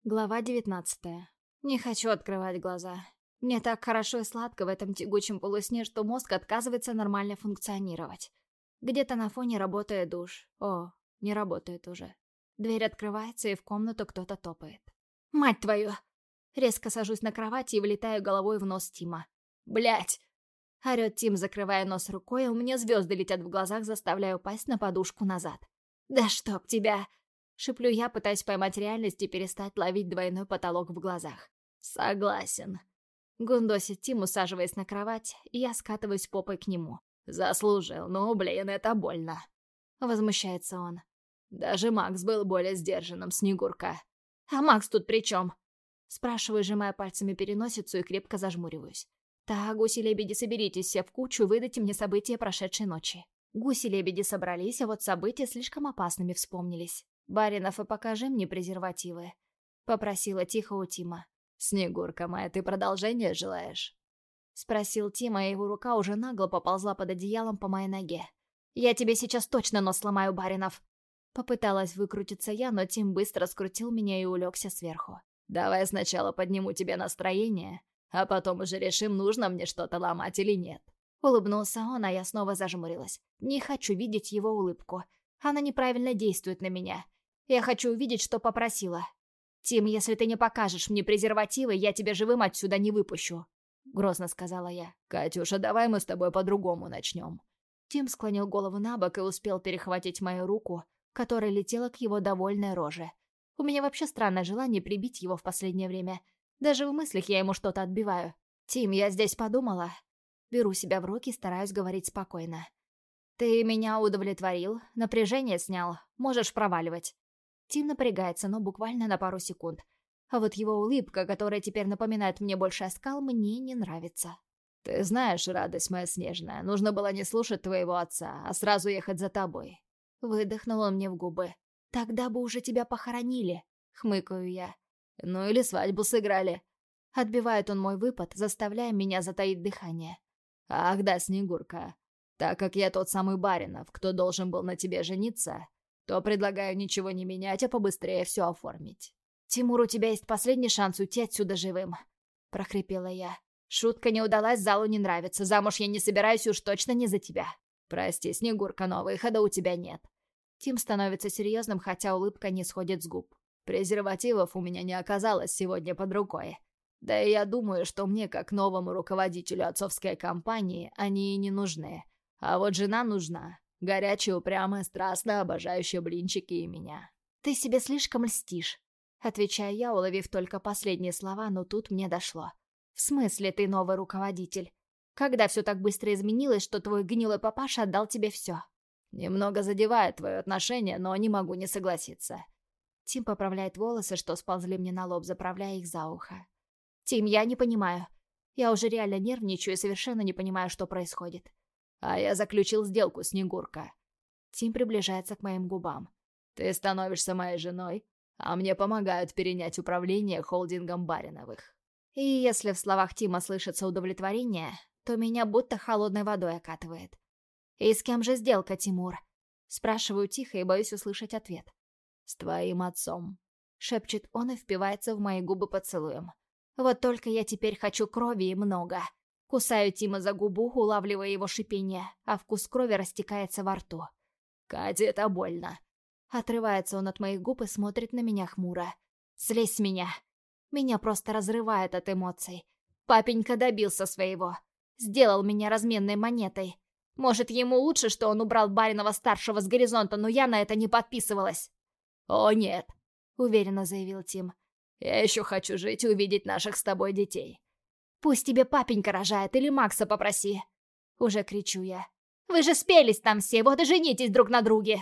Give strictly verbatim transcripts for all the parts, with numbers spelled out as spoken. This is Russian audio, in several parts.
Глава девятнадцатая. Не хочу открывать глаза. Мне так хорошо и сладко в этом тягучем полусне, что мозг отказывается нормально функционировать. Где-то на фоне работает душ. О, не работает уже. Дверь открывается, и в комнату кто-то топает. «Мать твою!» Резко сажусь на кровати и влетаю головой в нос Тима. «Блядь!» Орёт Тим, закрывая нос рукой, и у меня звезды летят в глазах, заставляя упасть на подушку назад. «Да чтоб тебя!» Шиплю я, пытаясь поймать реальность и перестать ловить двойной потолок в глазах. «Согласен». Гундосит Тим, усаживаясь на кровать, и я скатываюсь попой к нему. «Заслужил, ну, блин, это больно». Возмущается он. «Даже Макс был более сдержанным, Снегурка». «А Макс тут при чем?» Спрашиваю, сжимая пальцами переносицу и крепко зажмуриваюсь. «Так, гуси-лебеди, соберитесь все в кучу и выдайте мне события прошедшей ночи». Гуси-лебеди собрались, а вот события слишком опасными вспомнились. «Баринов, и покажи мне презервативы», — попросила тихо у Тима. «Снегурка моя, ты продолжение желаешь?» — спросил Тима, и его рука уже нагло поползла под одеялом по моей ноге. «Я тебе сейчас точно нос сломаю, Баринов!» Попыталась выкрутиться я, но Тим быстро скрутил меня и улегся сверху. «Давай сначала подниму тебе настроение, а потом уже решим, нужно мне что-то ломать или нет». Улыбнулся он, а я снова зажмурилась. Не хочу видеть его улыбку. Она неправильно действует на меня. Я хочу увидеть, что попросила. «Тим, если ты не покажешь мне презервативы, я тебя живым отсюда не выпущу», — грозно сказала я. «Катюша, давай мы с тобой по-другому начнем». Тим склонил голову на бок и успел перехватить мою руку, которая летела к его довольной роже. У меня вообще странное желание прибить его в последнее время. Даже в мыслях я ему что-то отбиваю. «Тим, я здесь подумала». Беру себя в руки, стараюсь говорить спокойно. «Ты меня удовлетворил, напряжение снял, можешь проваливать». Тим напрягается, но буквально на пару секунд. А вот его улыбка, которая теперь напоминает мне больше оскал, мне не нравится. «Ты знаешь, радость моя снежная, нужно было не слушать твоего отца, а сразу ехать за тобой». Выдохнул он мне в губы. «Тогда бы уже тебя похоронили», — хмыкаю я. «Ну или свадьбу сыграли». Отбивает он мой выпад, заставляя меня затаить дыхание. «Ах да, Снегурка, так как я тот самый Баринов, кто должен был на тебе жениться, то предлагаю ничего не менять, а побыстрее все оформить». «Тимур, у тебя есть последний шанс уйти отсюда живым», — прохрипела я. «Шутка не удалась, залу не нравится, замуж я не собираюсь, уж точно не за тебя». «Прости, Снегурка, но выхода у тебя нет». Тим становится серьезным, хотя улыбка не сходит с губ. «Презервативов у меня не оказалось сегодня под рукой. Да и я думаю, что мне, как новому руководителю отцовской компании, они и не нужны. А вот жена нужна. Горячая, упрямая, страстно обожающая блинчики и меня». «Ты себе слишком льстишь», — отвечаю я, уловив только последние слова, но тут мне дошло. «В смысле ты новый руководитель? Когда все так быстро изменилось, что твой гнилой папаша отдал тебе все?» «Немного задевает твое отношение, но не могу не согласиться». Тим поправляет волосы, что сползли мне на лоб, заправляя их за ухо. «Тим, я не понимаю. Я уже реально нервничаю и совершенно не понимаю, что происходит». «А я заключил сделку, Снегурка». Тим приближается к моим губам. «Ты становишься моей женой, а мне помогают перенять управление холдингом Бариновых». И если в словах Тима слышится удовлетворение, то меня будто холодной водой окатывает. «И с кем же сделка, Тимур?» Спрашиваю тихо и боюсь услышать ответ. «С твоим отцом», — шепчет он и впивается в мои губы поцелуем. Вот только я теперь хочу крови и много. Кусаю Тима за губу, улавливая его шипение, а вкус крови растекается во рту. «Катя, это больно». Отрывается он от моих губ и смотрит на меня хмуро. «Слезь с меня». Меня просто разрывает от эмоций. Папенька добился своего. Сделал меня разменной монетой. Может, ему лучше, что он убрал Баринова-старшего с горизонта, но я на это не подписывалась. «О, нет», — уверенно заявил Тим. «Я еще хочу жить и увидеть наших с тобой детей». «Пусть тебе папенька рожает или Макса попроси», — уже кричу я. «Вы же спелись там все, вот и женитесь друг на друге».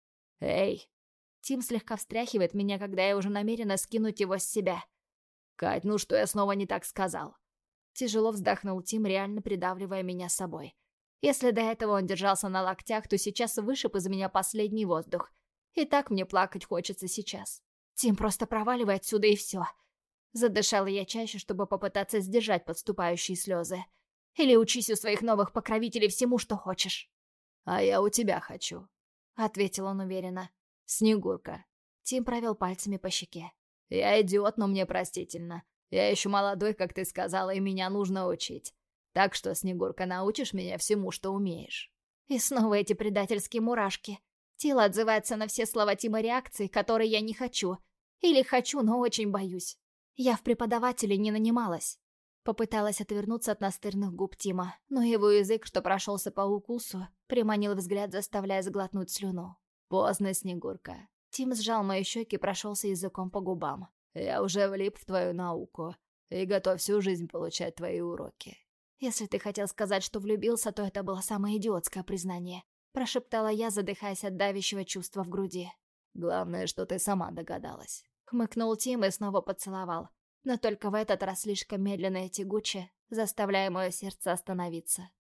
«Эй!» Тим слегка встряхивает меня, когда я уже намерена скинуть его с себя. «Кать, ну что я снова не так сказал?» Тяжело вздохнул Тим, реально придавливая меня собой. Если до этого он держался на локтях, то сейчас вышиб из меня последний воздух. И так мне плакать хочется сейчас. «Тим, просто проваливай отсюда и все». Задышала я чаще, чтобы попытаться сдержать подступающие слезы. «Или учись у своих новых покровителей всему, что хочешь». «А я у тебя хочу», — ответил он уверенно. «Снегурка». Тим провел пальцами по щеке. Я идиот, но мне простительно. Я еще молодой, как ты сказала, и меня нужно учить. Так что, Снегурка, научишь меня всему, что умеешь». И снова эти предательские мурашки. Тело отзывается на все слова Тима реакции, которые я не хочу. Или хочу, но очень боюсь. Я в преподаватели не нанималась. Попыталась отвернуться от настырных губ Тима, но его язык, что прошелся по укусу, приманил взгляд, заставляя сглотнуть слюну. «Поздно, Снегурка». Тим сжал мои щеки и прошелся языком по губам. «Я уже влип в твою науку и готов всю жизнь получать твои уроки». «Если ты хотел сказать, что влюбился, то это было самое идиотское признание», прошептала я, задыхаясь от давящего чувства в груди. «Главное, что ты сама догадалась». Хмыкнул Тим и снова поцеловал, но только в этот раз слишком медленно и тягуче, заставляя мое сердце остановиться.